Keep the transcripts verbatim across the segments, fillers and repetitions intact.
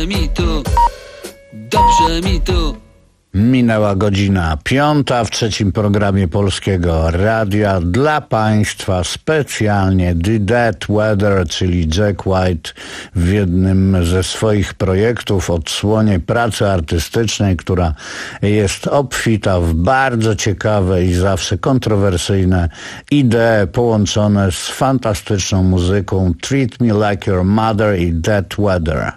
mi tu, dobrze mi tu. Minęła godzina piąta w trzecim programie Polskiego Radia dla Państwa specjalnie The Dead Weather, czyli Jack White w jednym ze swoich projektów odsłonie pracy artystycznej, która jest obfita w bardzo ciekawe i zawsze kontrowersyjne idee połączone z fantastyczną muzyką. Treat Me Like Your Mother i Dead Weather.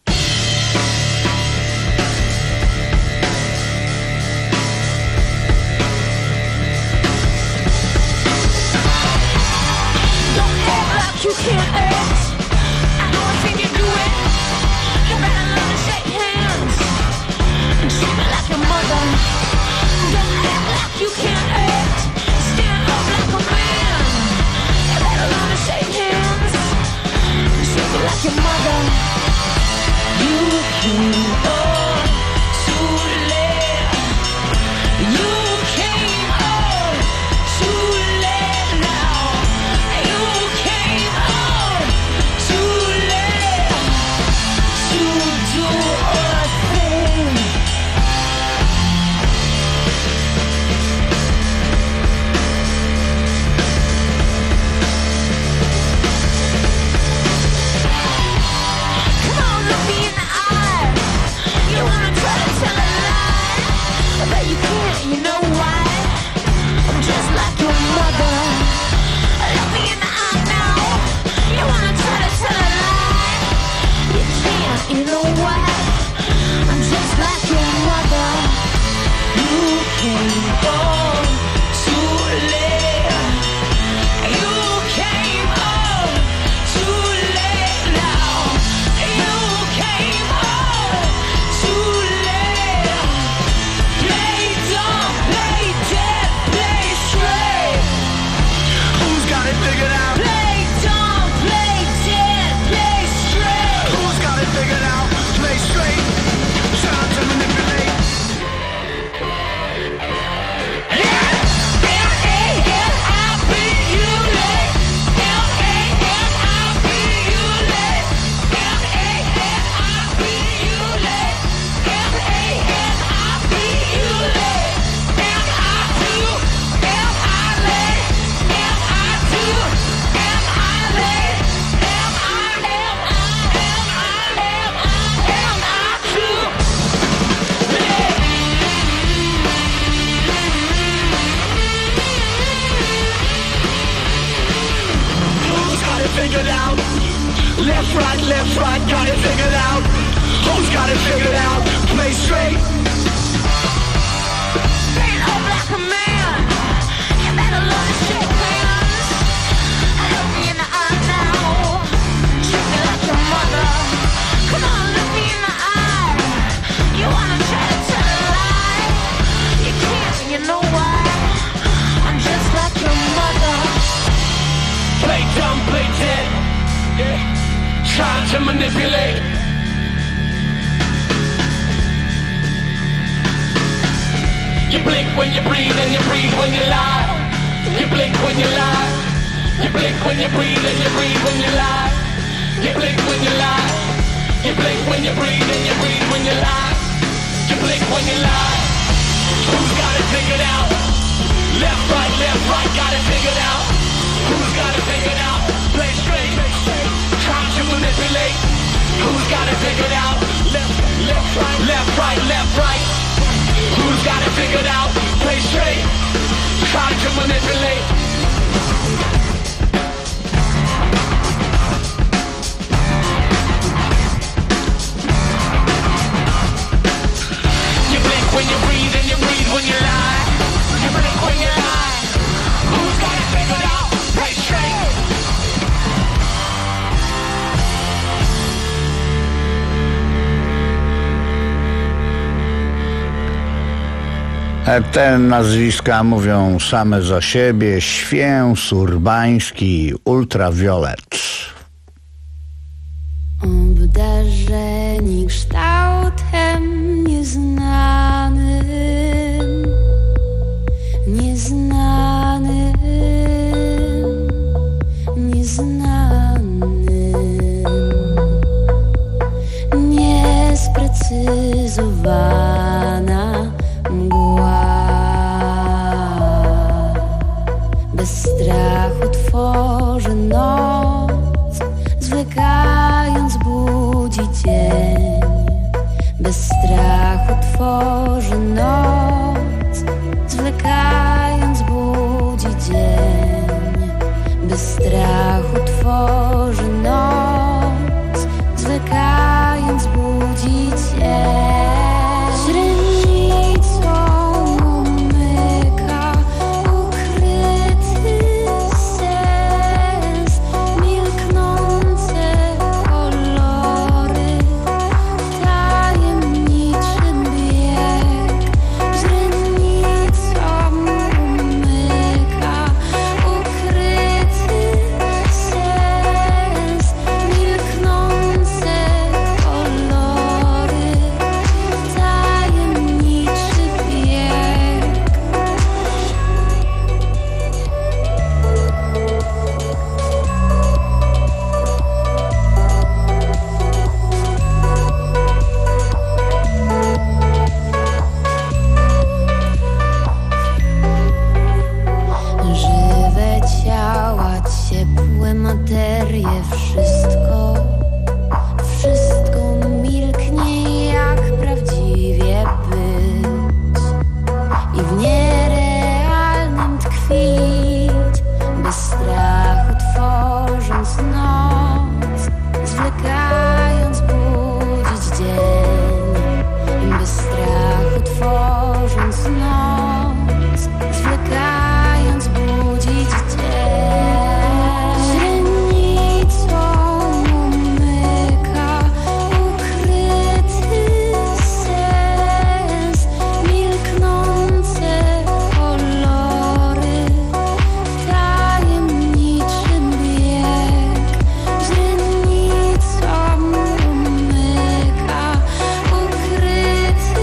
Te nazwiska mówią same za siebie. Święs, Urbański, Ultraviolet. Obdarzeni kształtem nieznanym, nieznanym, nieznanym, nieznanym. zbudowana mgła. Bez strachu tworzy noc, zwlekając budzi dzień. Bez strachu tworzy noc, zwlekając budzi dzień. Bez strachu tworzy noc, zwlekając budzi dzień. Źrenicą umyka ukryty sens, milknące kolory, tajemniczy bieg. Źrenicą umyka ukryty sens, milknące kolory, tajemniczy bieg. Żywe ciała, ciepłe materie, wszystko, wszystko milknie jak prawdziwie być i w nierealnym tkwić, bez strachu tworząc noc, zwlekając budzić dzień. Bez strachu tworząc noc, zwlekając budzić dzień. Źrenicą umyka ukryty sens, milknące kolory, tajemniczy bieg. Źrenicą umyka ukryty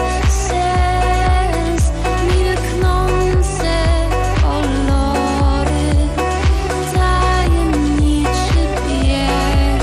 sens, milknące kolory, tajemniczy bieg.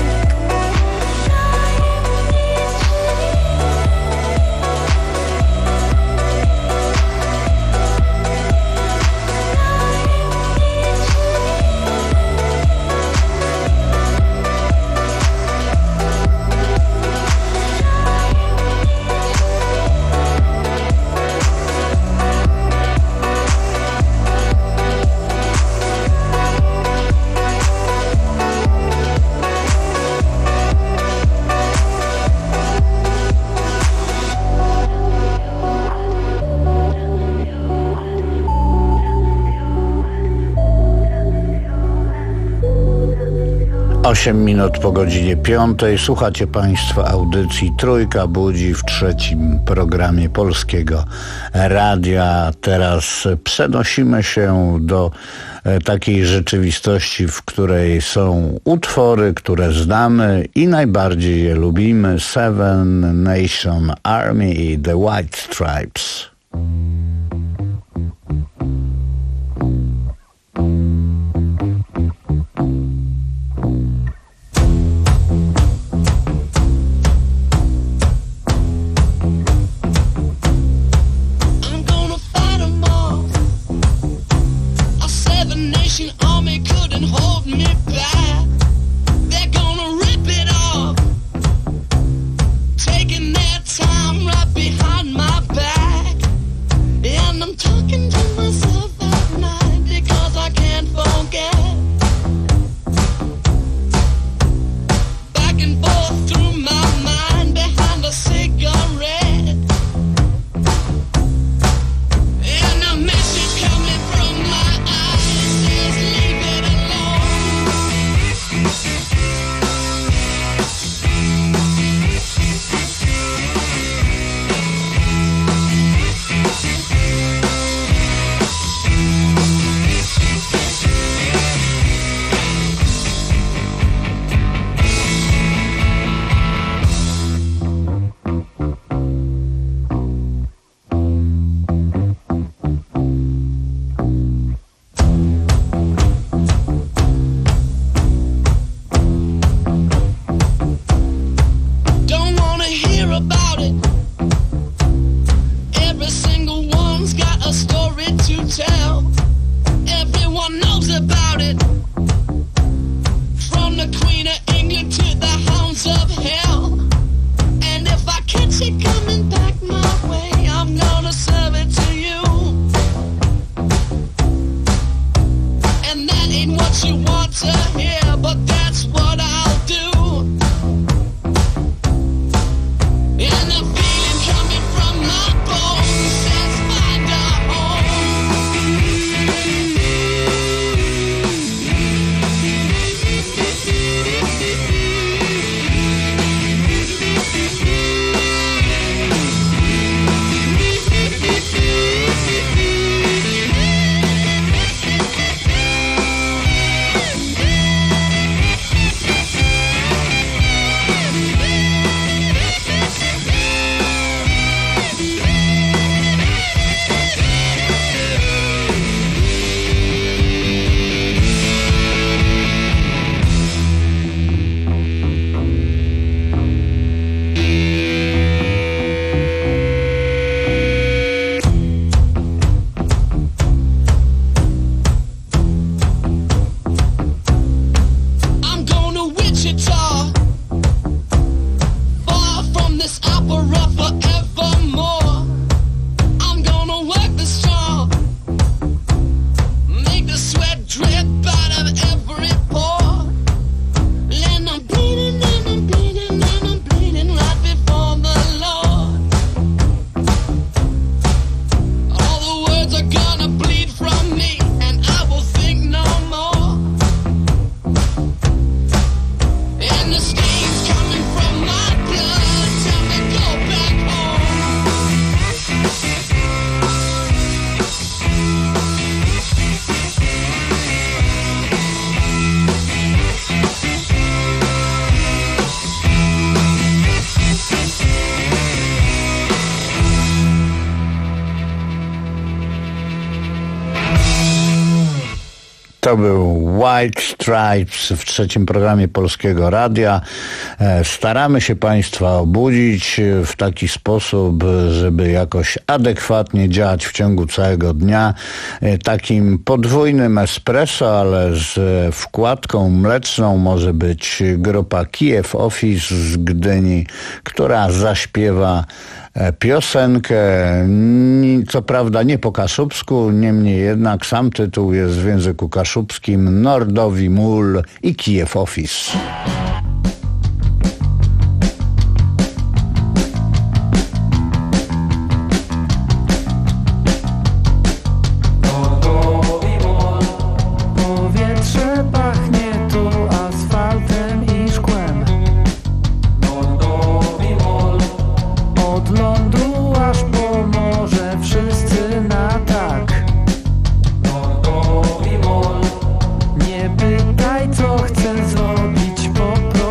Osiem minut po godzinie piątej. Słuchacie Państwo audycji Trójka Budzi w trzecim programie Polskiego Radia. Teraz przenosimy się do e, takiej rzeczywistości, w której są utwory, które znamy i najbardziej je lubimy. Seven Nation Army i The White Stripes. I'm gonna fight 'em all. A seven nation army couldn't hold me back. They're gonna rip it off, taking their time right behind my back. And I'm talking to myself at night because I can't forget. Back and forth through my mind behind a cigarette. And a message coming from my eyes says leave it alone. hotel. Everyone knows about it. From the Queen of England to the hounds of hell. And if I catch it coming back my way, I'm gonna serve it to you. And that ain't what you want to hear, but that's what I'll do. And the feeling coming from my bones says find a To był White Stripes w trzecim programie Polskiego Radia. Staramy się Państwa obudzić w taki sposób, żeby jakoś adekwatnie działać w ciągu całego dnia. Takim podwójnym espresso, ale z wkładką mleczną może być grupa Kiev Office z Gdyni, która zaśpiewa piosenkę, co prawda nie po kaszubsku, niemniej jednak sam tytuł jest w języku kaszubskim Nordowi Mól i Kiev Office. Nie pytaj, co chcę zrobić, po prostu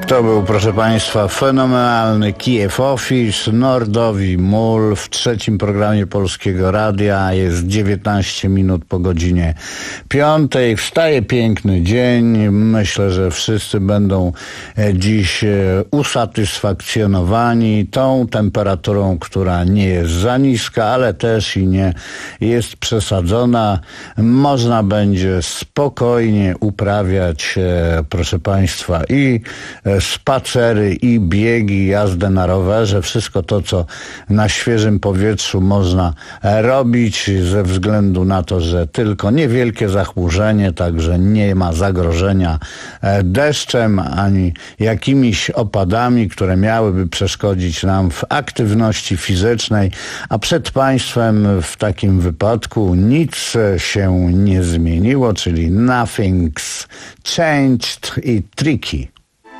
To był, proszę Państwa, fenomenalny Kiev Office, Nordowi Mól w trzecim programie Polskiego Radia. Jest dziewiętnaście minut po godzinie piątej. Wstaje piękny dzień. Myślę, że wszyscy będą dziś usatysfakcjonowani tą temperaturą, która nie jest za niska, ale też i nie jest przesadzona. Można będzie spokojnie uprawiać, proszę Państwa, i spacery, i biegi, jazdę na rowerze, wszystko to, co na świeżym powietrzu można robić, ze względu na to, że tylko niewielkie zachmurzenie, także nie ma zagrożenia deszczem ani jakimiś opadami, które miałyby przeszkodzić nam w aktywności fizycznej, a przed Państwem w takim wypadku nic się nie zmieniło, czyli nothing's changed i tricky.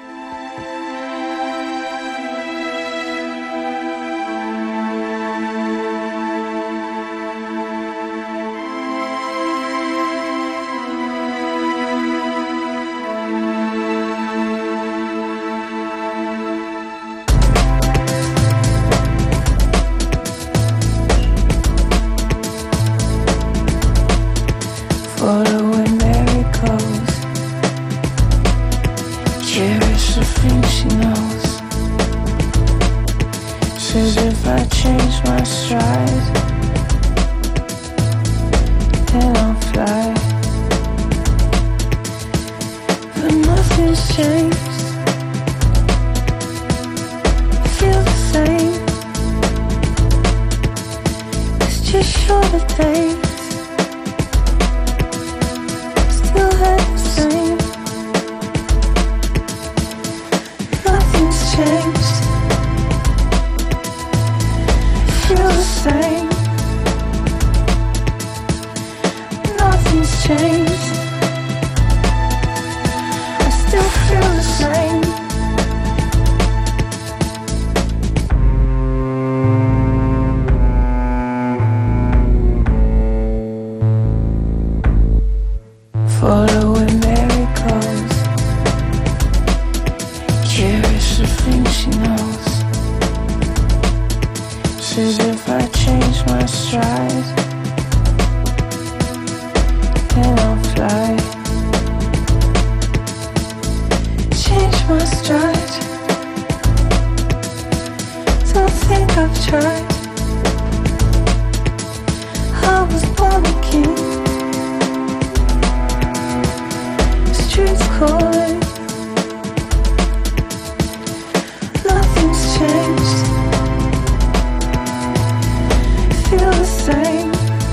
Following miracles, cherish the things she knows. Says if I change my stride, then I'll fly. But nothing's changed. Feel the same. It's just shorter days. Still had the same. Nothing's changed. Feel the same. Nothing's changed. I still feel the same. Following miracles, cherish the things she knows. Says if I change my stride, then I'll fly. Change my stride. Don't think I've tried. I was born a king. Streets calling. Nothing's changed. Feel the same.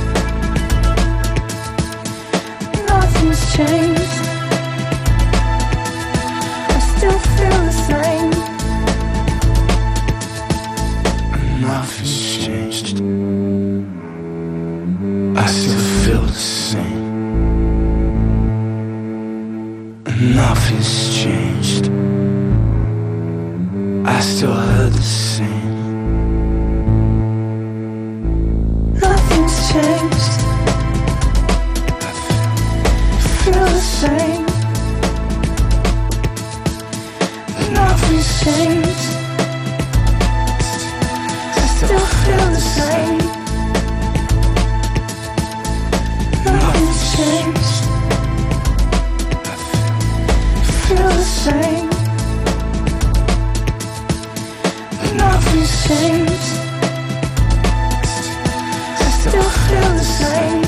Nothing's changed. I still feel the same. Nothing's changed. I still feel the same. Nothing's changed. I still heard the same. Nothing's changed. Feel the same. Nothing's changed. I still feel the same. Nothing's changed. Feel the same. Nothing's changed. I still feel the same.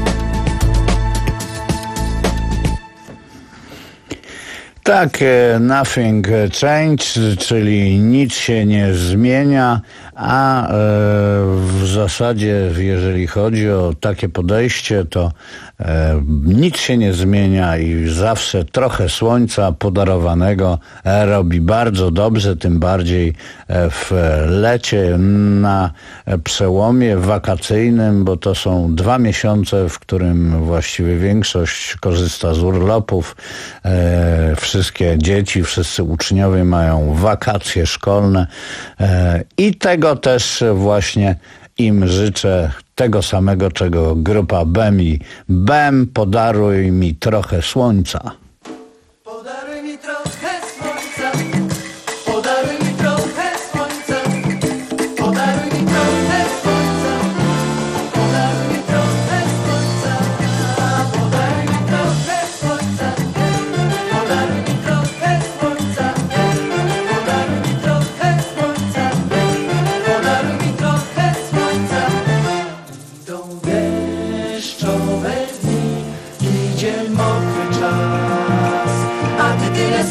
Tak, nothing changed, czyli nic się nie zmienia, a e, w zasadzie, jeżeli chodzi o takie podejście, to e, nic się nie zmienia i zawsze trochę słońca podarowanego e, robi bardzo dobrze, tym bardziej e, w lecie, na przełomie wakacyjnym, bo to są dwa miesiące, w którym właściwie większość korzysta z urlopów. E, wszystkie dzieci, wszyscy uczniowie mają wakacje szkolne e, i tego też właśnie im życzę, tego samego, czego grupa B E M i B E M, podaruj mi trochę słońca. Podaruj mi trochę słońca.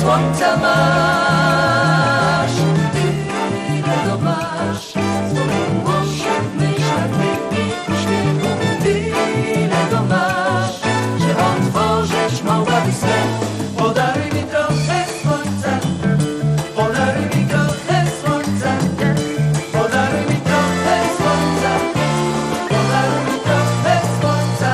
słońca masz, tyle go masz. Zdobyło się w myślach i uśmiechu, tyle go masz, że otworzyć mogłaby sen. Podaruj mi trochę słońca, podaruj mi trochę słońca, podaruj mi trochę słońca, podaruj mi trochę słońca.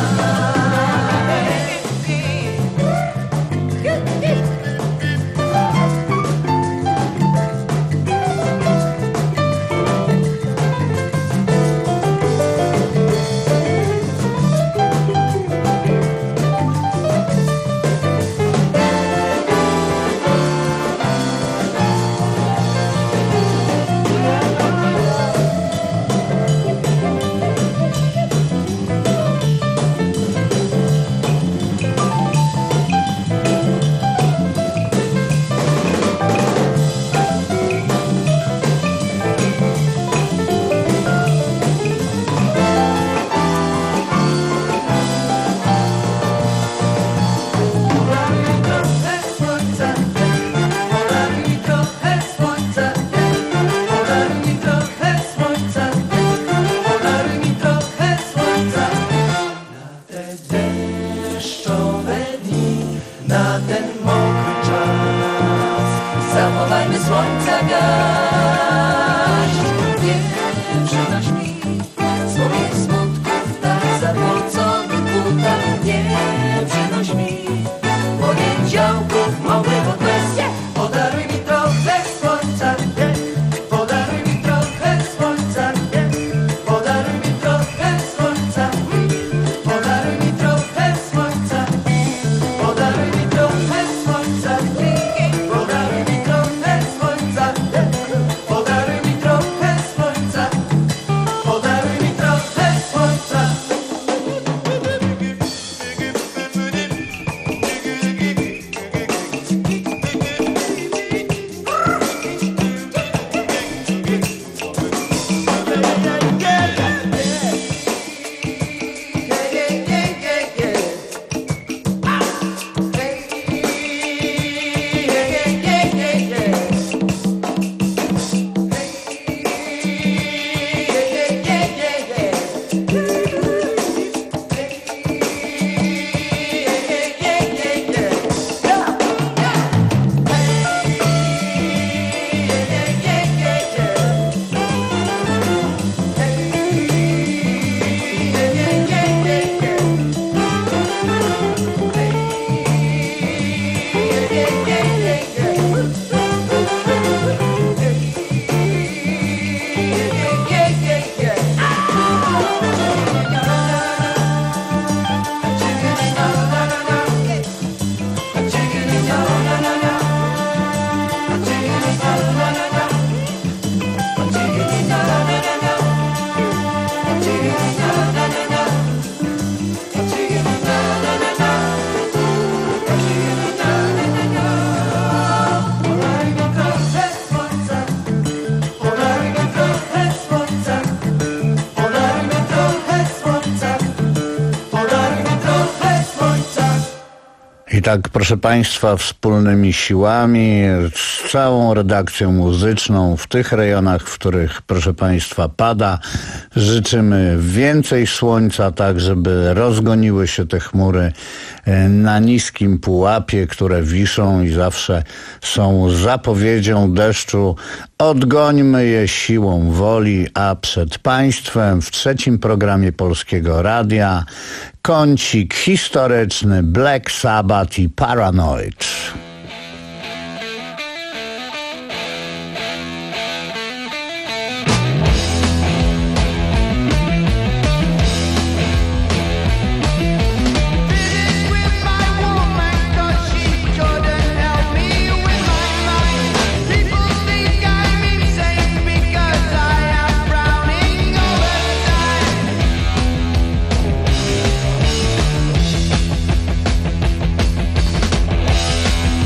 Zachowajmy słońca gaść, nie przynoś mi swoich smutków, tak zawróconych butach. Nie przynoś mi poniedziałków małego bez. Podaruj mi trochę słońca, podaruj mi trochę słońca, podaruj mi trochę słońca, podaruj mi trochę słońca, podaruj mi trochę słońca. Podaruj mi trochę słońca, podaruj mi trochę słońca, podaruj mi trochę słońca. I tak, proszę Państwa, wspólnymi siłami, z całą redakcją muzyczną w tych rejonach, w których, proszę Państwa, pada, życzymy więcej słońca, tak żeby rozgoniły się te chmury na niskim pułapie, które wiszą i zawsze są zapowiedzią deszczu. Odgońmy je siłą woli, a przed Państwem w trzecim programie Polskiego Radia kącik historyczny Black Sabbath i Paranoid. Thank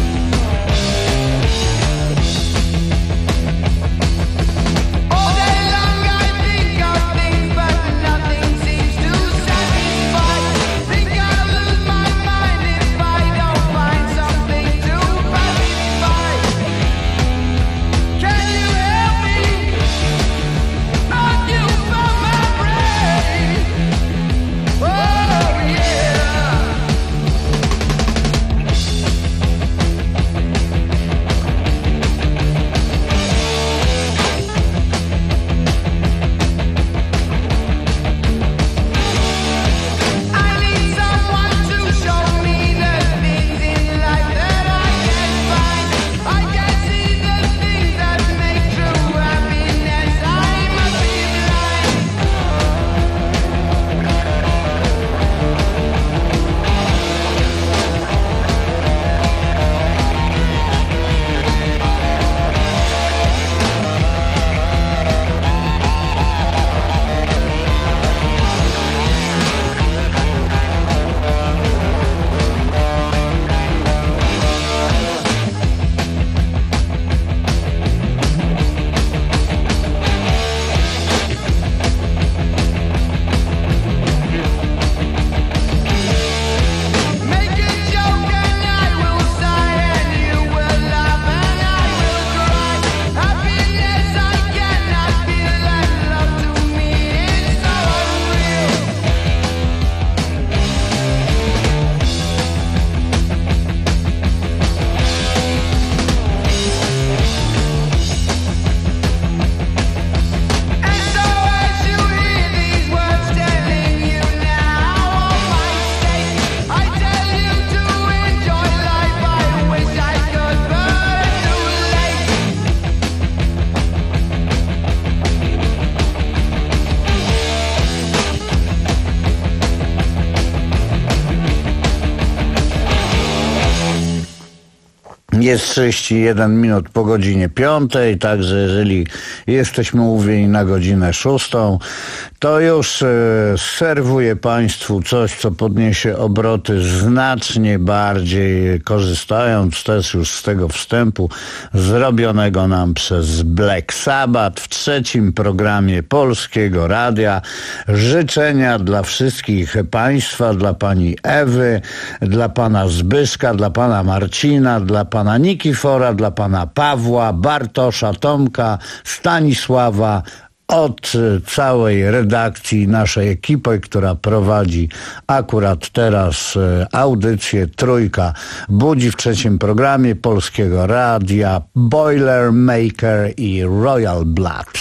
Jest trzydzieści jeden minut po godzinie piątej, także jeżeli jesteśmy umówieni na godzinę szóstą, to już e, serwuję Państwu coś, co podniesie obroty znacznie bardziej, korzystając też już z tego wstępu zrobionego nam przez Black Sabbath w trzecim programie Polskiego Radia. Życzenia dla wszystkich Państwa, dla Pani Ewy, dla Pana Zbyszka, dla Pana Marcina, dla Pana Nikifora, dla Pana Pawła, Bartosza, Tomka, Stanisława, od całej redakcji naszej ekipy, która prowadzi akurat teraz audycję Trójka Budzi w trzecim programie Polskiego Radia, Boilermaker i Royal Blood.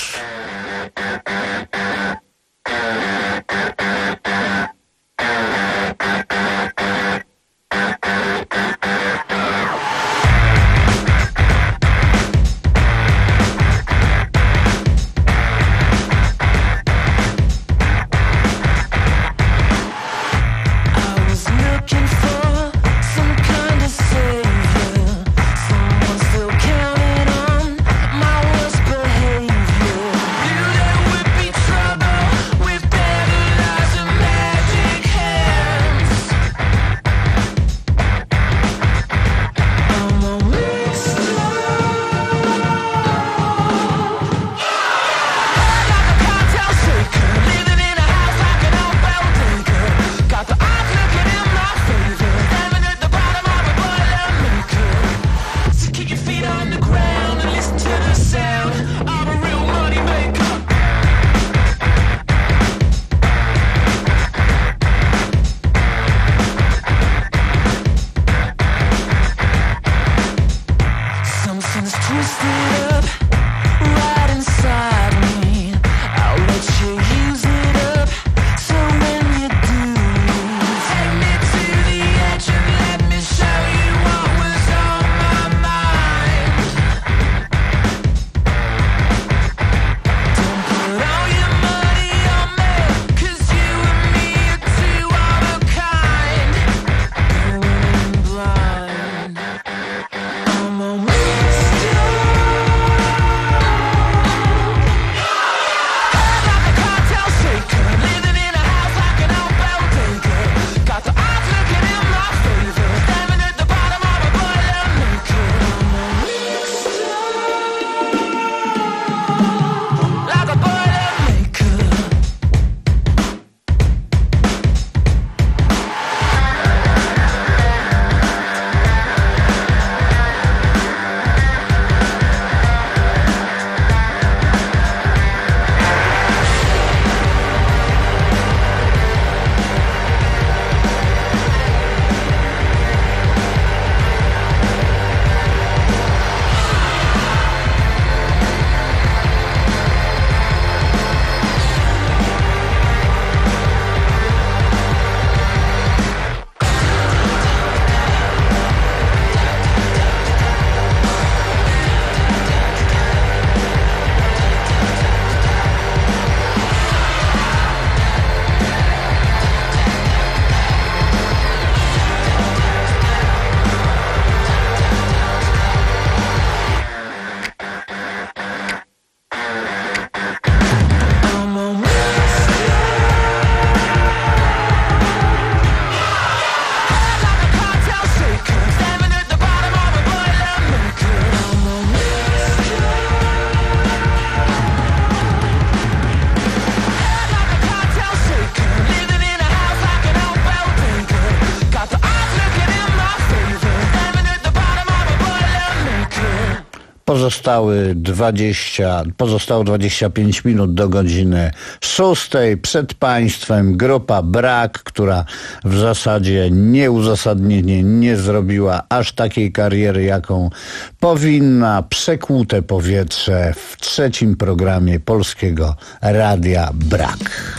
Pozostały dwadzieścia, pozostało dwadzieścia pięć minut do godziny szóstej. Przed Państwem grupa Brak, która w zasadzie nieuzasadnienie nie zrobiła aż takiej kariery, jaką powinna. Przekłute powietrze w trzecim programie Polskiego Radia Brak.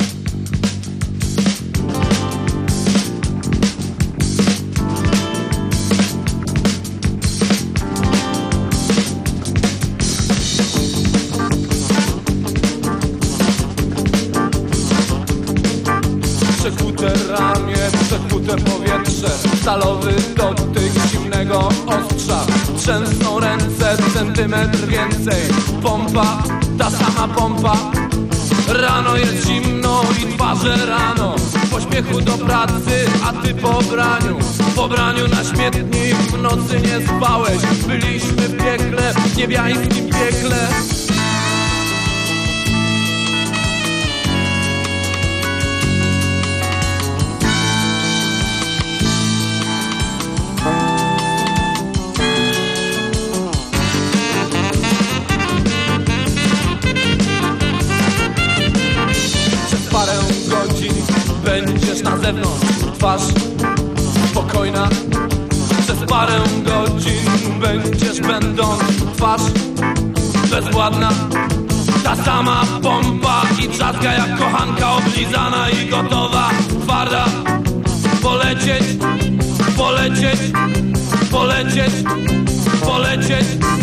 Przekute ramię, przekute powietrze, stalowy dotyk zimnego ostrza. trzęsą ręce, centymetr więcej. Pompa, ta sama pompa. Rano jest zimno i twarze rano. W pośpiechu do pracy, a ty po braniu. Po braniu na śmietnik, w nocy nie spałeś. Byliśmy w piekle, w niebiańskim piekle. Parę godzin będziesz na zewnątrz, twarz spokojna. Przez parę godzin będziesz będąc, twarz bezwładna. Ta sama pompa i trzaska jak kochanka oblizana i gotowa, twarda. Polecieć, polecieć, polecieć, polecieć.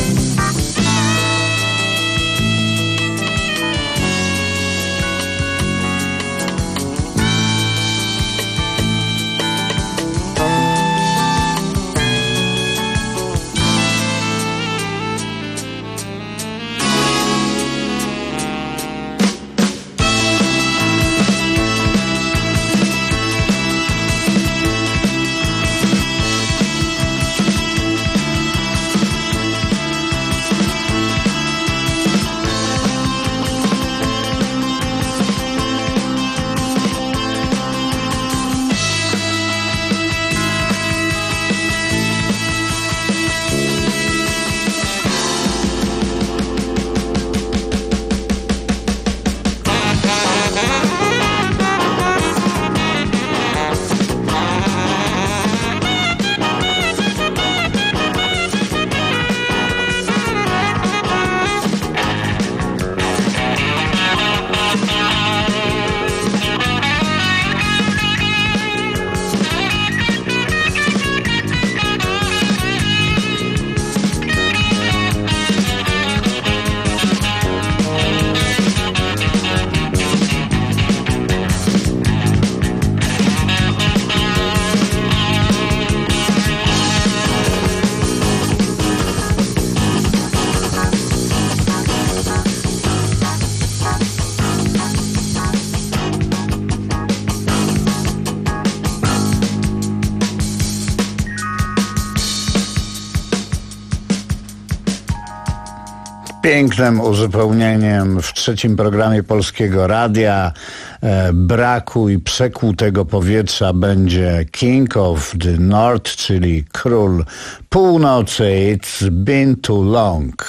Pięknym uzupełnieniem w trzecim programie Polskiego Radia e, braku i przekłutego powietrza będzie King of the North, czyli Król Północy. It's been too long.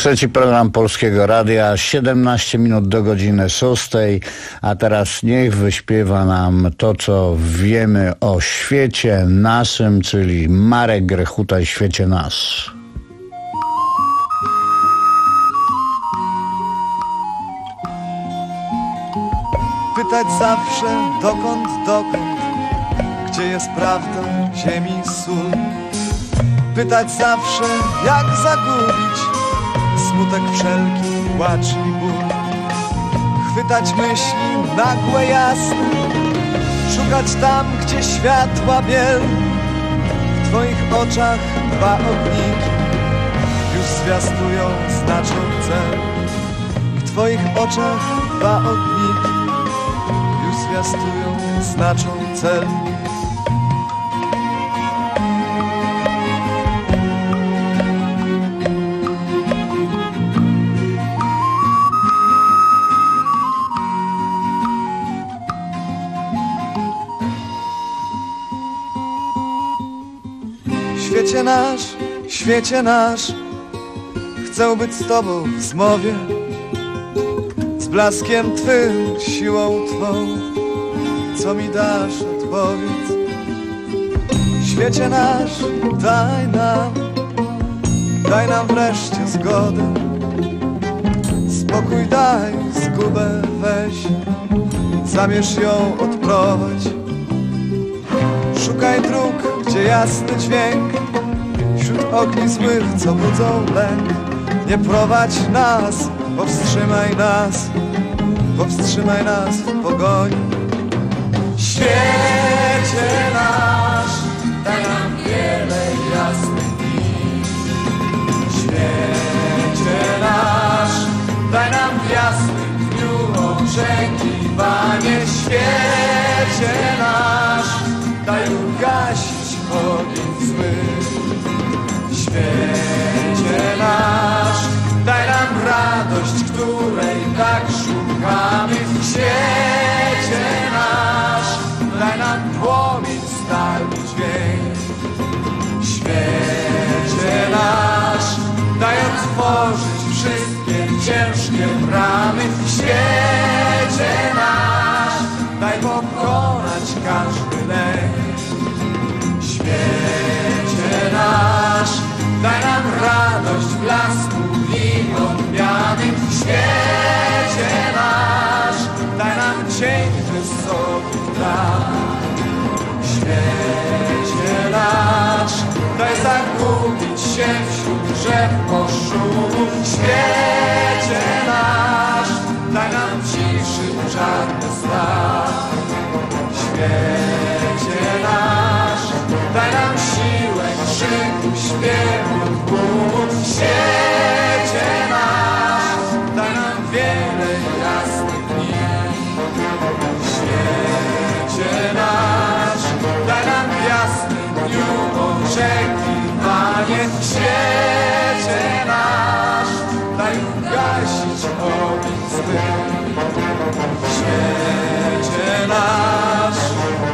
Trzeci program Polskiego Radia, siedemnaście minut do godziny szóstej, a teraz niech wyśpiewa nam to, co wiemy o świecie naszym, czyli Marek Grechuta i Świecie Nasz. Pytać zawsze dokąd, dokąd, gdzie jest prawda, ziemi sól. Pytać zawsze jak zagubić smutek wszelki, płacz i ból. Chwytać myśli nagłe, jasne, szukać tam, gdzie światła biel. W twoich oczach dwa ogniki już zwiastują, znaczą cel. W twoich oczach dwa ogniki już zwiastują, znaczą cel. Świecie nasz, świecie nasz, chcę być z tobą w zmowie, z blaskiem twym, siłą twą, co mi dasz, odpowiedz. Świecie nasz, daj nam, daj nam wreszcie zgodę, spokój daj, zgubę weź, zamierz ją odprowadź. Szukaj dróg, gdzie jasny dźwięk, wśród ogni złych, co budzą lęk. Nie prowadź nas, powstrzymaj nas, powstrzymaj nas w pogoni. Świecie nasz, daj nam wiele jasnych dni. Świecie nasz, daj nam w jasnym dniu oczekiwanie. Świecie nasz, daj ugasić ogień zły. Świecie nasz, daj nam radość, której tak szukamy. W świecie nasz, daj nam płomień, stary dźwięk. W świecie nasz, daj otworzyć wszystkie ciężkie bramy. W świecie nasz, daj pokonać każdy lęk. W świecie nasz, daj nam radość, blasku i odmiany. W świecie nasz, daj nam cień wysokich traw. W świecie nasz, daj zagubić się wśród drzew poszumów. W świecie nasz, daj nam ciszy czarny strach. W świecie nasz, daj nam siłę, krzyku, śpiewu, tłumu. W świecie nasz, daj nam wiele jasnych dni. W świecie nasz, daj nam w jasnym dniu oczekiwanie. W świecie nasz, daj ugasić ogień zły. W świecie nasz,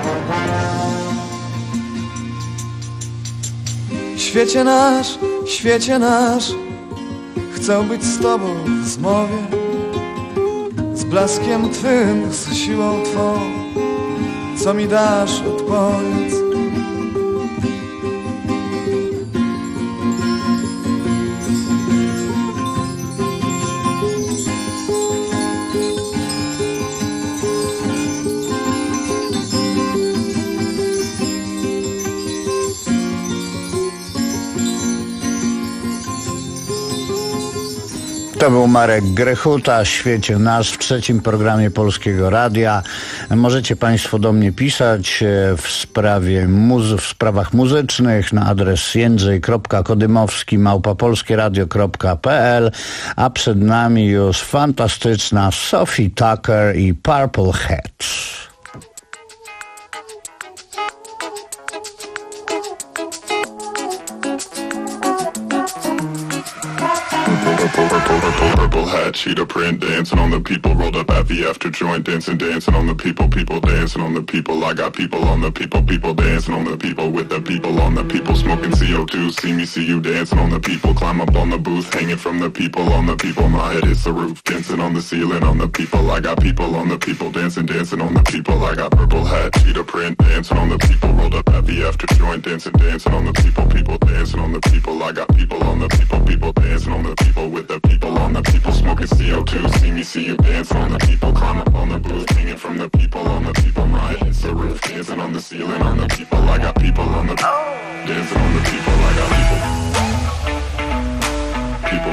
świecie nasz, świecie nasz, chcę być z tobą w zmowie, z blaskiem twym, z siłą twą, co mi dasz, odpowiedz. To był Marek Grechuta, Świecie Nasz, w trzecim programie Polskiego Radia. Możecie Państwo do mnie pisać w sprawie muzy- w sprawach muzycznych na adres jędrzej kropka kodymowski małpa polskie radio kropka p l, a przed nami już fantastyczna Sophie Tucker i Purple Hat. Purple, purple, purple hat, cheetah print, dancing on the people, rolled up at the after joint, dancing, dancing on the people, people dancing on the people. I got people on the people, people dancing on the people, with the people on the people, smoking C O two. See me, see you dancing on the people, climb up on the booth, hanging from the people on the people. My head hits the roof, dancing on the ceiling on the people. I got people on the people, dancing, dancing on the people. I got purple hat, cheetah print, dancing on the people, rolled up at the after joint, dancing, dancing on the people, people dancing on the people. I got people on the people, people dancing on the people, with the people on the people, smoking C O two. See me, see you dancing on the people, climb up on the booth, hanging from the people on the people. My head hits the roof, dancing on the ceiling on the people. I got people on the dancing on the people. I got people, people,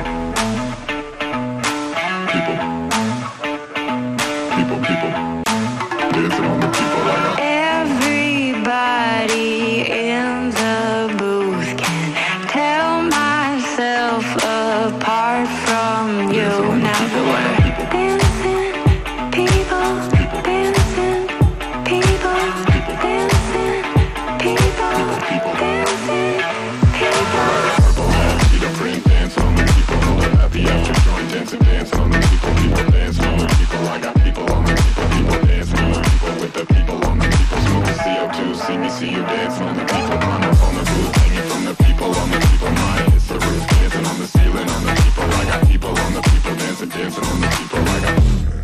people, people, people, dancing on the people. I got Everybody in the booth can tell myself apart from you. Now the word dancing people, dancing people, dancing people, dancing people. purple hat, cheetah print, dancing on the people, rolled up at the after joint, dancing, dancing on the people, people dancing on the people. I got people on the people, people dancing on the people, with the people on the people, smoking C O two. See me, see you dancing on the people, climb up on the booth, hanging from the people on the people. My head hits the roof, dancing on the ceiling on the people. I got people on the people, dancing, dancing on the people. I got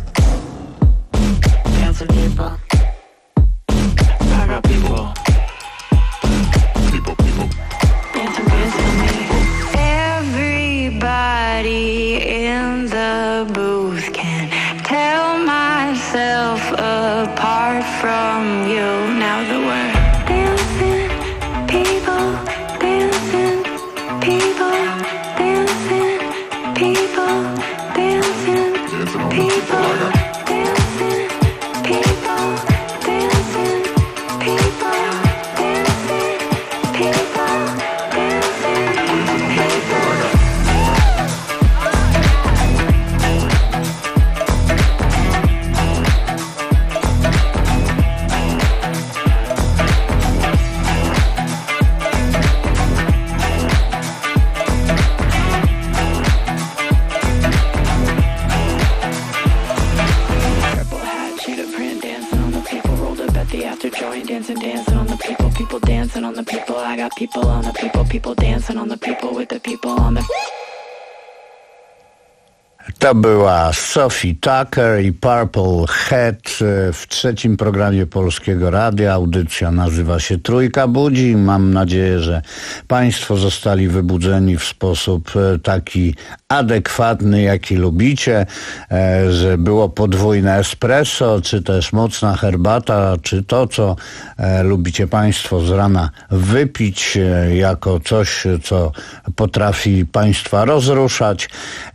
Dancing people. I got people. people, people. Dancing, dancing on me. Everybody in the booth can tell myself apart from you. Now the word dancing people, dancing people, dancing people, dancing Dancing on the people, people. I got dancing people, dancing people, dancing people, dancing. Purple hat, cheetah print, dancing on the people, rolled up at the after joint, dancing, dancing on the people, people dancing on the people. I got people on the people, people dancing on the people, with the people on the. To była Sophie Tucker i Purple Hat w trzecim programie Polskiego Radia. Audycja nazywa się Trójka Budzi. Mam nadzieję, że Państwo zostali wybudzeni w sposób taki adekwatny, jaki lubicie, że było podwójne espresso, czy też mocna herbata, czy to, co lubicie Państwo z rana wypić jako coś, co potrafi Państwa rozruszać.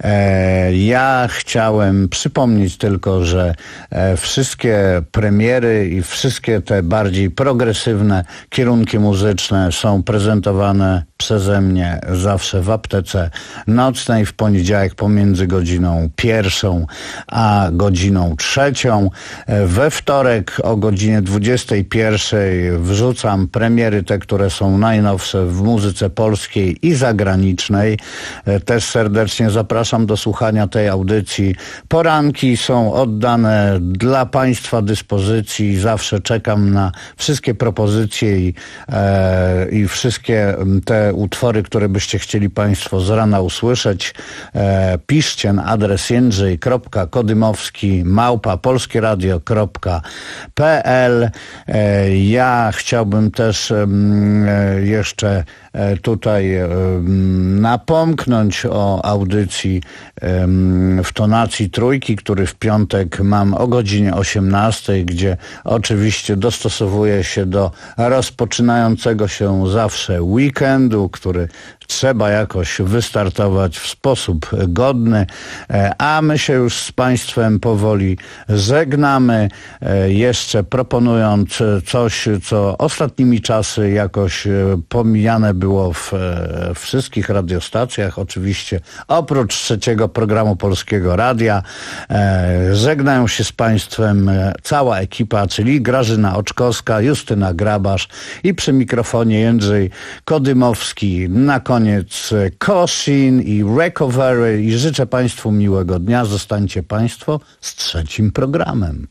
Ja chciałem przypomnieć tylko, że wszystkie premiery i wszystkie te bardziej progresywne kierunki muzyczne są prezentowane przeze mnie zawsze w aptece nocnej w poniedziałek pomiędzy godziną pierwszą a godziną trzecią. We wtorek o godzinie dwudziestej pierwszej wrzucam premiery, te, które są najnowsze w muzyce polskiej i zagranicznej. Też serdecznie zapraszam do słuchania tej audycji. Poranki są oddane dla Państwa dyspozycji. Zawsze czekam na wszystkie propozycje i, e, i wszystkie te utwory, które byście chcieli Państwo z rana usłyszeć. E, piszcie na adres jędrzej kropka kodymowski małpa polskieradio kropka p l. E, ja chciałbym też e, jeszcze e, tutaj e, napomknąć o audycji e, w tonacji trójki, który w piątek mam o godzinie osiemnastej, gdzie oczywiście dostosowuję się do rozpoczynającego się zawsze weekendu, który trzeba jakoś wystartować w sposób godny, a my się już z Państwem powoli żegnamy, jeszcze proponując coś, co ostatnimi czasy jakoś pomijane było w wszystkich radiostacjach, oczywiście oprócz trzeciego programu Polskiego Radia. Żegnają się z Państwem cała ekipa, czyli Grażyna Oczkowska, Justyna Grabasz i przy mikrofonie Jędrzej Kodymowski. Na koniec koniec Cosin i Recovery i życzę Państwu miłego dnia. Zostańcie Państwo z trzecim programem.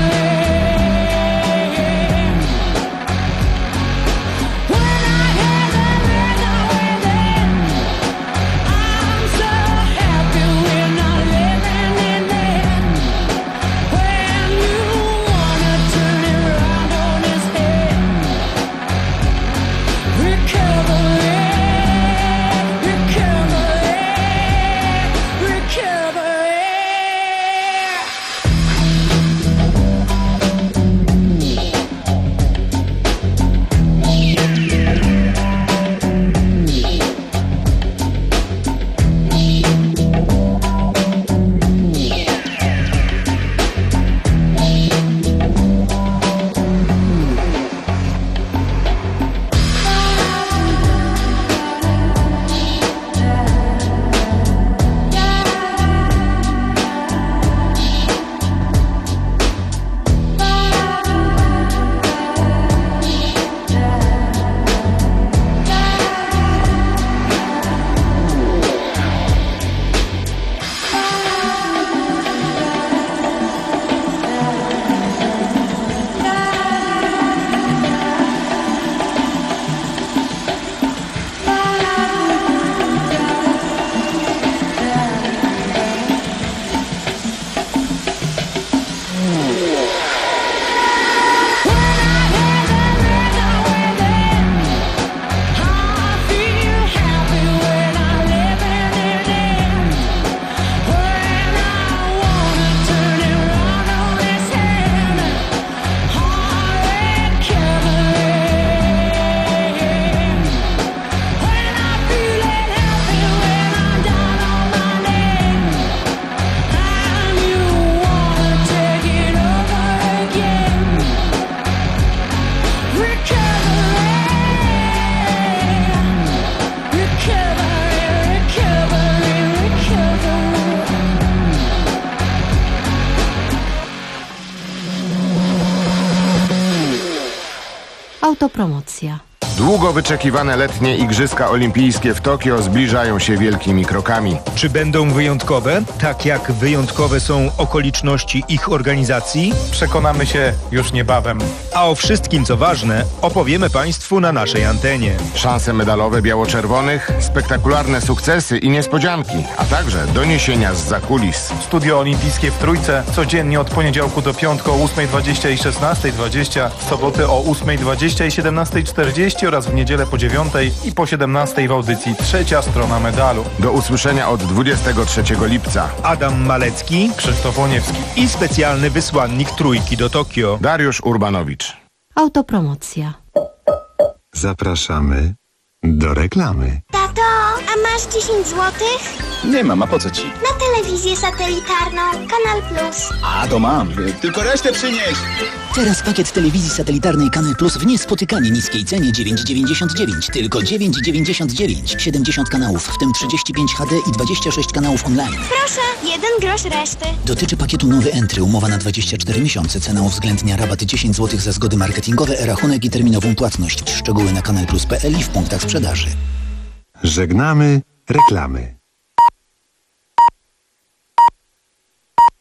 When I had Autopromocja. Długo wyczekiwane letnie Igrzyska Olimpijskie w Tokio zbliżają się wielkimi krokami. Czy będą wyjątkowe? Tak jak wyjątkowe są okoliczności ich organizacji? Przekonamy się już niebawem. A o wszystkim, co ważne, opowiemy Państwu na naszej antenie. Szanse medalowe biało-czerwonych, spektakularne sukcesy i niespodzianki, a także doniesienia z zakulis. Studio Olimpijskie w Trójce codziennie od poniedziałku do piątku o ósmej dwadzieścia i szesnastej dwadzieścia, w soboty o ósmej dwadzieścia i siedemnastej czterdzieści oraz w niedzielę po dziewiątej i po siedemnastej w audycji Trzecia Strona Medalu. Do usłyszenia od dwudziestego trzeciego lipca. Adam Malecki, Krzysztof Łoniewski i specjalny wysłannik Trójki do Tokio, Dariusz Urbanowicz. Autopromocja. Zapraszamy do reklamy. Tato, a masz dziesięć złotych? Nie mam, a po co ci? Na telewizję satelitarną, Kanal Plus. A, to mam. Tylko resztę przynieś. Teraz pakiet telewizji satelitarnej Kanal Plus w niespotykanie niskiej cenie dziewięć dziewięćdziesiąt dziewięć. Tylko dziewięć dziewięćdziesiąt dziewięć. siedemdziesiąt kanałów, w tym trzydzieści pięć H D i dwadzieścia sześć kanałów online. Proszę, jeden grosz reszty. Dotyczy pakietu nowy Entry, umowa na dwadzieścia cztery miesiące. Cena uwzględnia rabat dziesięć złotych za zgody marketingowe, rachunek i terminową płatność. Szczegóły na kanal plus kropka p l i w punktach sprzedaży. Żegnamy reklamy.